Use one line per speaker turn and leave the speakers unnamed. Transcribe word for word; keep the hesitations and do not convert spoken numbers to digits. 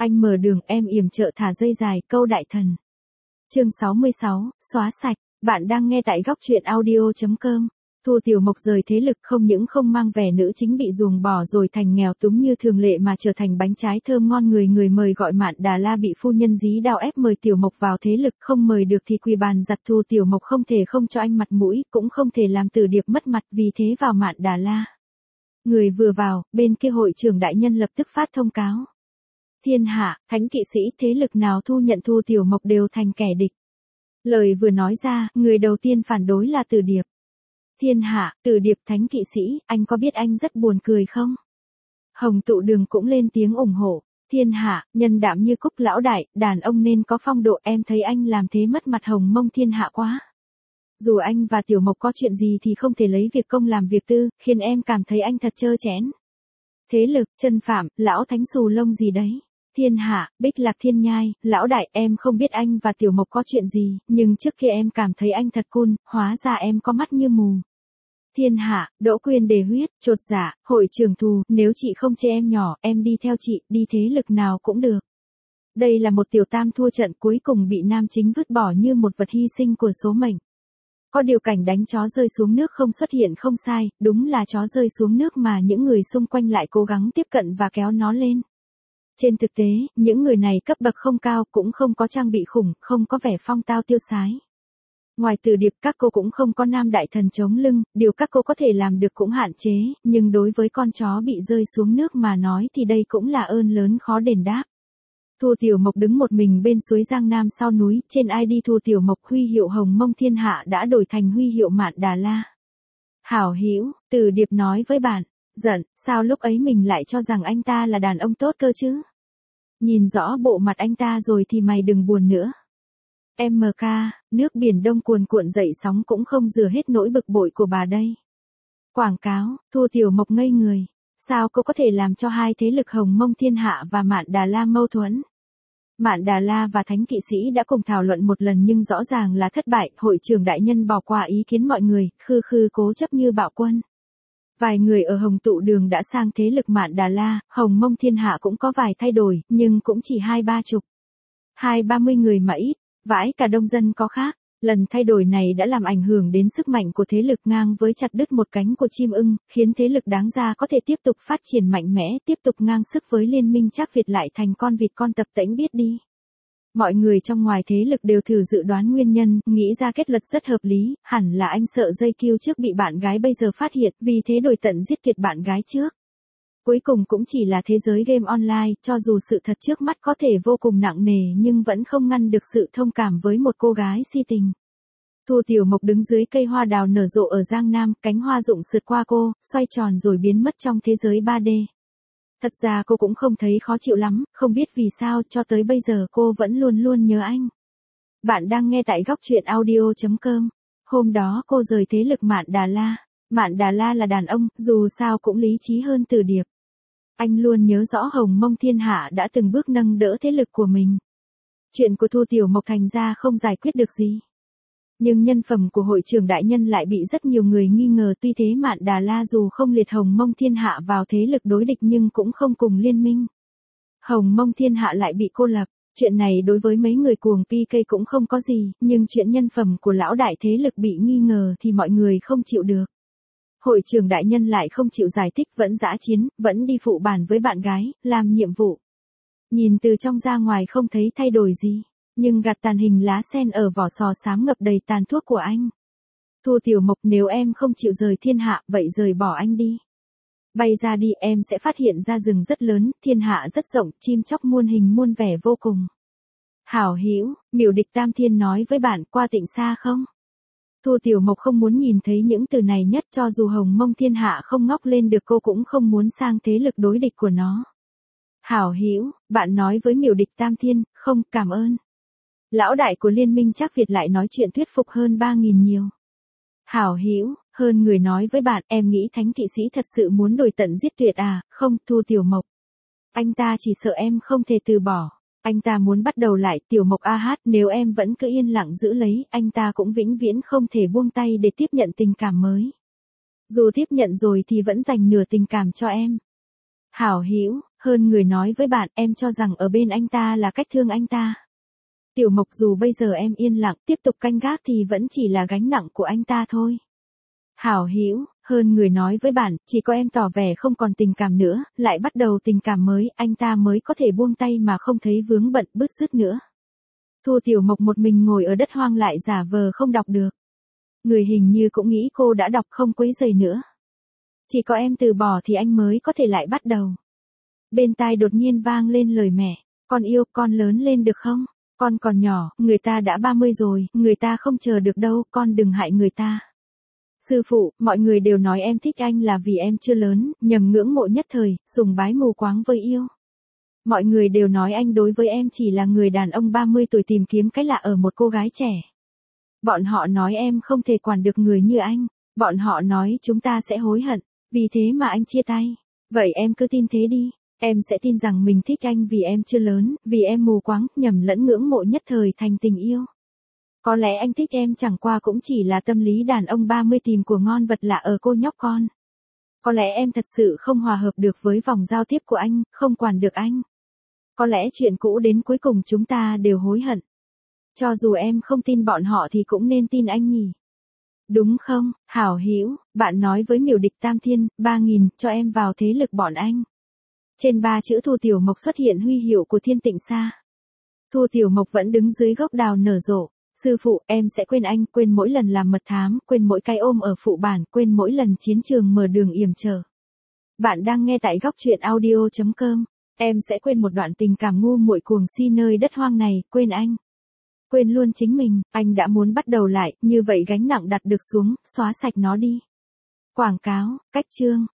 Anh mở đường, em yểm trợ thả dây dài, câu đại thần. Chương sáu mươi sáu, xóa sạch. Bạn đang nghe tại góc truyện audio chấm com. Thu Tiểu Mộc rời thế lực không những không mang vẻ nữ chính bị ruồng bỏ rồi thành nghèo túng như thường lệ mà trở thành bánh trái thơm ngon người người mời gọi. Mạn Đà La bị phu nhân dí đao ép mời Tiểu Mộc vào thế lực, không mời được thì quỳ bàn giặt. Thu Tiểu Mộc không thể không cho anh mặt mũi, cũng không thể làm Từ Điệp mất mặt, vì thế vào Mạn Đà La. Người vừa vào, bên kia hội trưởng đại nhân lập tức phát thông cáo. Thiên hạ, thánh kỵ sĩ thế lực nào thu nhận Thu Tiểu Mộc đều thành kẻ địch. Lời vừa nói ra, người đầu tiên phản đối là Từ Điệp. Thiên hạ, Từ Điệp thánh kỵ sĩ, anh có biết anh rất buồn cười không? Hồng Tụ Đường cũng lên tiếng ủng hộ. Thiên hạ, nhân đạm như cúc lão đại, đàn ông nên có phong độ, em thấy anh làm thế mất mặt Hồng Mông thiên hạ quá. Dù anh và Tiểu Mộc có chuyện gì thì không thể lấy việc công làm việc tư, khiến em cảm thấy anh thật trơ trẽn. Thế lực, chân phạm, lão thánh xù lông gì đấy. Thiên hạ, Bích Lạc Thiên Nhai, lão đại, em không biết anh và Tiểu Mộc có chuyện gì, nhưng trước kia em cảm thấy anh thật cool, hóa ra em có mắt như mù. Thiên hạ, Đỗ Quyên Đề Huyết, chột dạ, hội trưởng Thù, nếu chị không chê em nhỏ, em đi theo chị, đi thế lực nào cũng được. Đây là một tiểu tam thua trận, cuối cùng bị nam chính vứt bỏ như một vật hy sinh của số mệnh. Có điều cảnh đánh chó rơi xuống nước không xuất hiện không sai, đúng là chó rơi xuống nước mà những người xung quanh lại cố gắng tiếp cận và kéo nó lên. Trên thực tế, những người này cấp bậc không cao, cũng không có trang bị khủng, không có vẻ phong tao tiêu sái. Ngoài Từ Điệp, các cô cũng không có nam đại thần chống lưng, điều các cô có thể làm được cũng hạn chế, nhưng đối với con chó bị rơi xuống nước mà nói thì đây cũng là ơn lớn khó đền đáp. Thu Tiểu Mộc đứng một mình bên suối Giang Nam sau núi, trên i đê Thu Tiểu Mộc huy hiệu Hồng Mông thiên hạ đã đổi thành huy hiệu Mạn Đà La. Hảo hữu, Từ Điệp nói với bạn, giận, sao lúc ấy mình lại cho rằng anh ta là đàn ông tốt cơ chứ? Nhìn rõ bộ mặt anh ta rồi thì mày đừng buồn nữa. em ca, nước biển đông cuồn cuộn dậy sóng cũng không rửa hết nỗi bực bội của bà đây. Quảng cáo, Thu Tiểu Mộc ngây người. Sao cô có thể làm cho hai thế lực Hồng Mông thiên hạ và Mạn Đà La mâu thuẫn? Mạn Đà La và thánh kỵ sĩ đã cùng thảo luận một lần nhưng rõ ràng là thất bại, hội trưởng đại nhân bỏ qua ý kiến mọi người, khư khư cố chấp như bạo quân. Vài người ở Hồng Tụ Đường đã sang thế lực Mạn Đà La, Hồng Mông thiên hạ cũng có vài thay đổi, nhưng cũng chỉ hai ba chục. Hai ba mươi người mà ít, vãi cả đông dân có khác. Lần thay đổi này đã làm ảnh hưởng đến sức mạnh của thế lực ngang với chặt đứt một cánh của chim ưng, khiến thế lực đáng ra có thể tiếp tục phát triển mạnh mẽ, tiếp tục ngang sức với liên minh Trác Việt lại thành con vịt con tập tễnh biết đi. Mọi người trong ngoài thế lực đều thử dự đoán nguyên nhân, nghĩ ra kết luận rất hợp lý, hẳn là anh sợ dây kiêu trước bị bạn gái bây giờ phát hiện, vì thế đổi tận giết tuyệt bạn gái trước. Cuối cùng cũng chỉ là thế giới game online, cho dù sự thật trước mắt có thể vô cùng nặng nề nhưng vẫn không ngăn được sự thông cảm với một cô gái si tình. Thu Tiểu Mộc đứng dưới cây hoa đào nở rộ ở Giang Nam, cánh hoa rụng sượt qua cô, xoay tròn rồi biến mất trong thế giới ba D. Thật ra cô cũng không thấy khó chịu lắm, không biết vì sao cho tới bây giờ cô vẫn luôn luôn nhớ anh. Bạn đang nghe tại góc truyện audio chấm com. Hôm đó cô rời thế lực Mạn Đà La. Mạn Đà La là đàn ông, dù sao cũng lý trí hơn Từ Điệp. Anh luôn nhớ rõ Hồng Mông thiên hạ đã từng bước nâng đỡ thế lực của mình. Chuyện của Thu Tiểu Mộc thành ra không giải quyết được gì. Nhưng nhân phẩm của hội trưởng đại nhân lại bị rất nhiều người nghi ngờ, tuy thế Mạn Đà La dù không liệt Hồng Mông thiên hạ vào thế lực đối địch nhưng cũng không cùng liên minh. Hồng Mông thiên hạ lại bị cô lập, chuyện này đối với mấy người cuồng pê ca cũng không có gì, nhưng chuyện nhân phẩm của lão đại thế lực bị nghi ngờ thì mọi người không chịu được. Hội trưởng đại nhân lại không chịu giải thích, vẫn dã chiến, vẫn đi phụ bàn với bạn gái, làm nhiệm vụ. Nhìn từ trong ra ngoài không thấy thay đổi gì, nhưng gạt tàn hình lá sen ở vỏ sò xám ngập đầy tàn thuốc của anh. Thu Tiểu Mộc, nếu em không chịu rời thiên hạ, vậy rời bỏ anh đi. Bay ra đi, em sẽ phát hiện ra rừng rất lớn, thiên hạ rất rộng, chim chóc muôn hình muôn vẻ vô cùng. Hảo hữu, Miểu Địch Tam Thiên nói với bạn, qua Tịnh Xa không? Thu Tiểu Mộc không muốn nhìn thấy những từ này nhất, cho dù Hồng Mông thiên hạ không ngóc lên được cô cũng không muốn sang thế lực đối địch của nó. Hảo hữu, bạn nói với Miểu Địch Tam Thiên, không, cảm ơn. Lão đại của liên minh Trác Việt lại nói chuyện thuyết phục hơn ba nghìn nhiều. Hảo hữu, hơn người nói với bạn, em nghĩ thánh kỵ sĩ thật sự muốn đổi tận giết tuyệt à? Không, Thu Tiểu Mộc. Anh ta chỉ sợ em không thể từ bỏ. Anh ta muốn bắt đầu lại. Tiểu Mộc a hát, nếu em vẫn cứ yên lặng giữ lấy, anh ta cũng vĩnh viễn không thể buông tay để tiếp nhận tình cảm mới. Dù tiếp nhận rồi thì vẫn dành nửa tình cảm cho em. Hảo hữu, hơn người nói với bạn, em cho rằng ở bên anh ta là cách thương anh ta. Tiểu Mộc, dù bây giờ em yên lặng, tiếp tục canh gác thì vẫn chỉ là gánh nặng của anh ta thôi. Hảo Hữu, hơn người nói với bạn, chỉ có em tỏ vẻ không còn tình cảm nữa, lại bắt đầu tình cảm mới, anh ta mới có thể buông tay mà không thấy vướng bận bứt rứt nữa. Thu Tiểu Mộc một mình ngồi ở đất hoang lại giả vờ không đọc được. Người hình như cũng nghĩ cô đã đọc không quấy rầy nữa. Chỉ có em từ bỏ thì anh mới có thể lại bắt đầu. Bên tai đột nhiên vang lên lời mẹ, con yêu, con lớn lên được không? Con còn nhỏ, người ta đã ba mươi rồi, người ta không chờ được đâu, con đừng hại người ta. Sư phụ, mọi người đều nói em thích anh là vì em chưa lớn, nhầm ngưỡng mộ nhất thời, sùng bái mù quáng với yêu. Mọi người đều nói anh đối với em chỉ là người đàn ông ba mươi tuổi tìm kiếm cái lạ ở một cô gái trẻ. Bọn họ nói em không thể quản được người như anh, bọn họ nói chúng ta sẽ hối hận, vì thế mà anh chia tay. Vậy em cứ tin thế đi, em sẽ tin rằng mình thích anh vì em chưa lớn, vì em mù quáng, nhầm lẫn ngưỡng mộ nhất thời thành tình yêu. Có lẽ anh thích em chẳng qua cũng chỉ là tâm lý đàn ông ba mươi tìm của ngon vật lạ ở cô nhóc con. Có lẽ em thật sự không hòa hợp được với vòng giao tiếp của anh, không quản được anh. Có lẽ chuyện cũ đến cuối cùng chúng ta đều hối hận. Cho dù em không tin bọn họ thì cũng nên tin anh nhỉ. Đúng không, Hảo Hữu, bạn nói với Miểu Địch Tam Thiên, ba nghìn, cho em vào thế lực bọn anh. Trên ba chữ Thu Tiểu Mộc xuất hiện huy hiệu của Thiên Tịnh Sa. Thu Tiểu Mộc vẫn đứng dưới gốc đào nở rộ. Sư phụ, em sẽ quên anh, quên mỗi lần làm mật thám, quên mỗi cái ôm ở phụ bản, quên mỗi lần chiến trường mở đường yểm trở. Bạn đang nghe tại góc truyện audio chấm com. Em sẽ quên một đoạn tình cảm ngu muội cuồng si nơi đất hoang này, quên anh. Quên luôn chính mình, anh đã muốn bắt đầu lại, như vậy gánh nặng đặt được xuống, xóa sạch nó đi. Quảng cáo, cách chương.